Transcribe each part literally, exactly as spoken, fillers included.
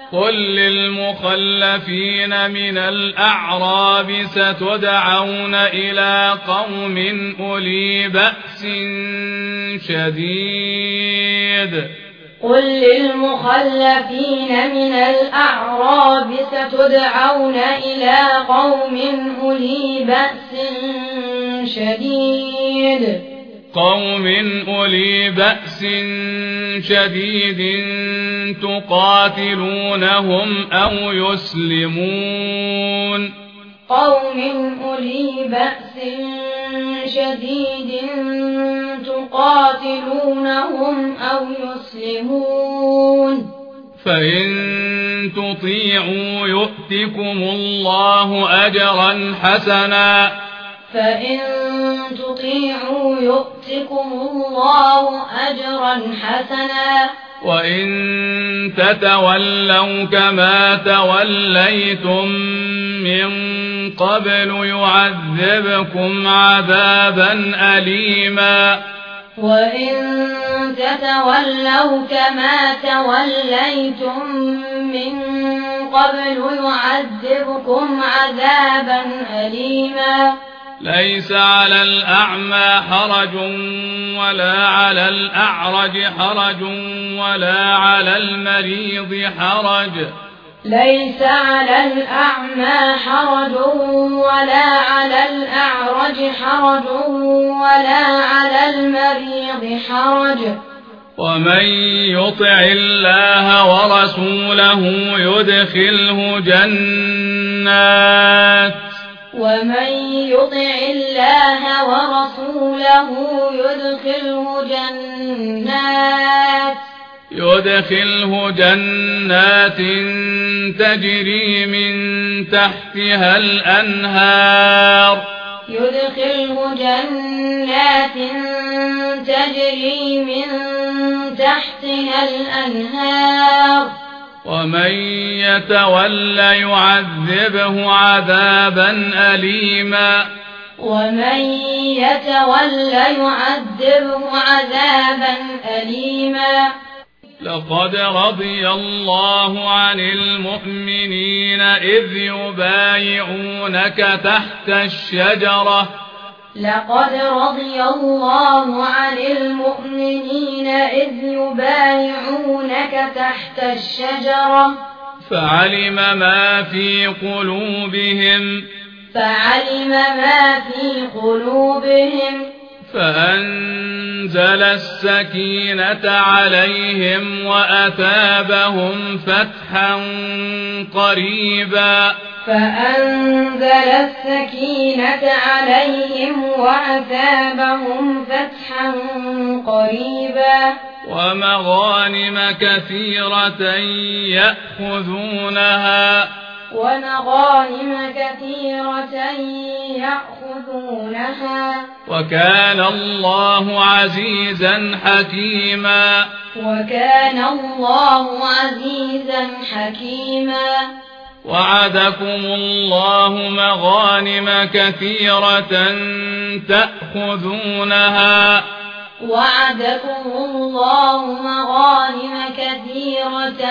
قل للمخلفين من الأعراب ستدعون إلى قوم أولي بأس شديد قل للمخلفين من الأعراب ستدعون إلى قوم أولي بأس شديد قوم أولي بأس شديد تقاتلونهم أو يسلمون قوم أولي بأس شديد تقاتلونهم أو يسلمون فإن تطيعوا يؤتكم الله أجرا حسنا فإن تطيعوا يؤتكم الله أجرا حسنا وإن تتولوا كما توليتم من قبل يعذبكم عذابا أليما وإن تتولوا كما توليتم من قبل يعذبكم عذابا أليما ليس على الأعمى حرج ولا على الأعرج حرج ولا على المريض حرج ليس على الأعمى حرج ولا على الأعرج حرج ولا على المريض حرج ومن يطع الله ورسوله يدخله جنات ومن يطع الله ورسوله يدخله جنات يدخله جنات تجري من تحتها الأنهار يدخله جنات تجري من تحتها الأنهار ومن يتولى يعذبه عذابا أليما ومن يتولى يعذبه عذابا أليما لقد رضي الله عن المؤمنين إذ يبايعونك تحت الشجرة لقد رضي الله عن المؤمنين إذ يبايعونك تحت الشجرة فعلم ما في قلوبهم فعلم ما في قلوبهم فأنزل السكينة عليهم وأثابهم فتحا قريبا فأنزل السكينة عليهم وأثابهم فتحا قريبا ومغانم كثيرة يأخذونها ومغانم كثيرة يأخذونها وكان الله عزيزا حكيما وكان الله عزيزا حكيما وعدكم الله مغانم كثيرة تأخذونها وعدكم الله مغانم كثيرة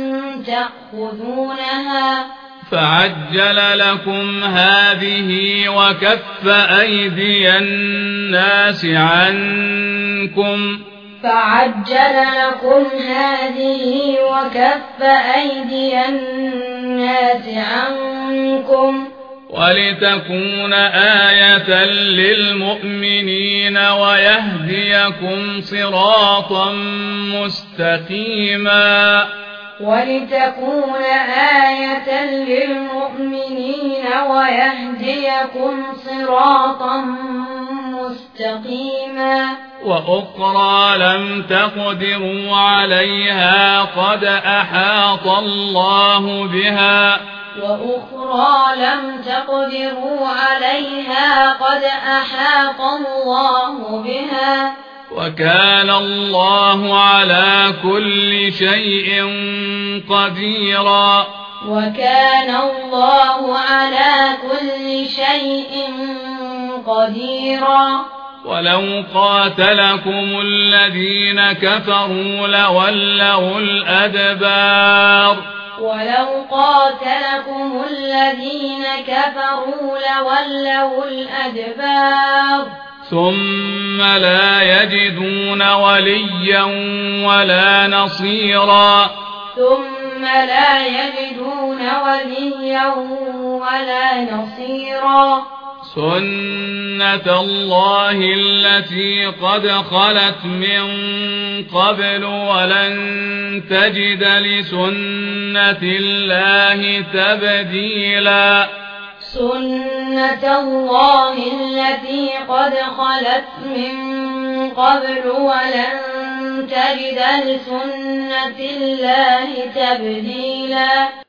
تأخذونها فعجل لكم هذه وكف أيدي الناس عنكم فعجل لكم هذه وكف أيدي الناس عنكم ولتكون آية للمؤمنين ويهديكم صراطا مستقيما ولتكون آية للمؤمنين ويهديكم صراطا مستقيما وأخرى لم تقدروا عليها قد أحاط الله بها وأخرى لم تقدروا عليها قد أحاط الله بها وكان الله على كل شيء قديرا وكان الله على كل شيء قديرا ولو قاتلكم الذين كفروا لولوا الأدبار ولو قاتلكم الذين كفروا لولوا الأدبار ثم لا يجدون وليا ولا نصيرا ثم لا يجدون وليا ولا نصيرا سنة الله التي قد خلت من قبل ولن تجد لسنة الله تبديلا سنة الله التي قد خلت من قبل ولن تجد لسنة الله تبديلا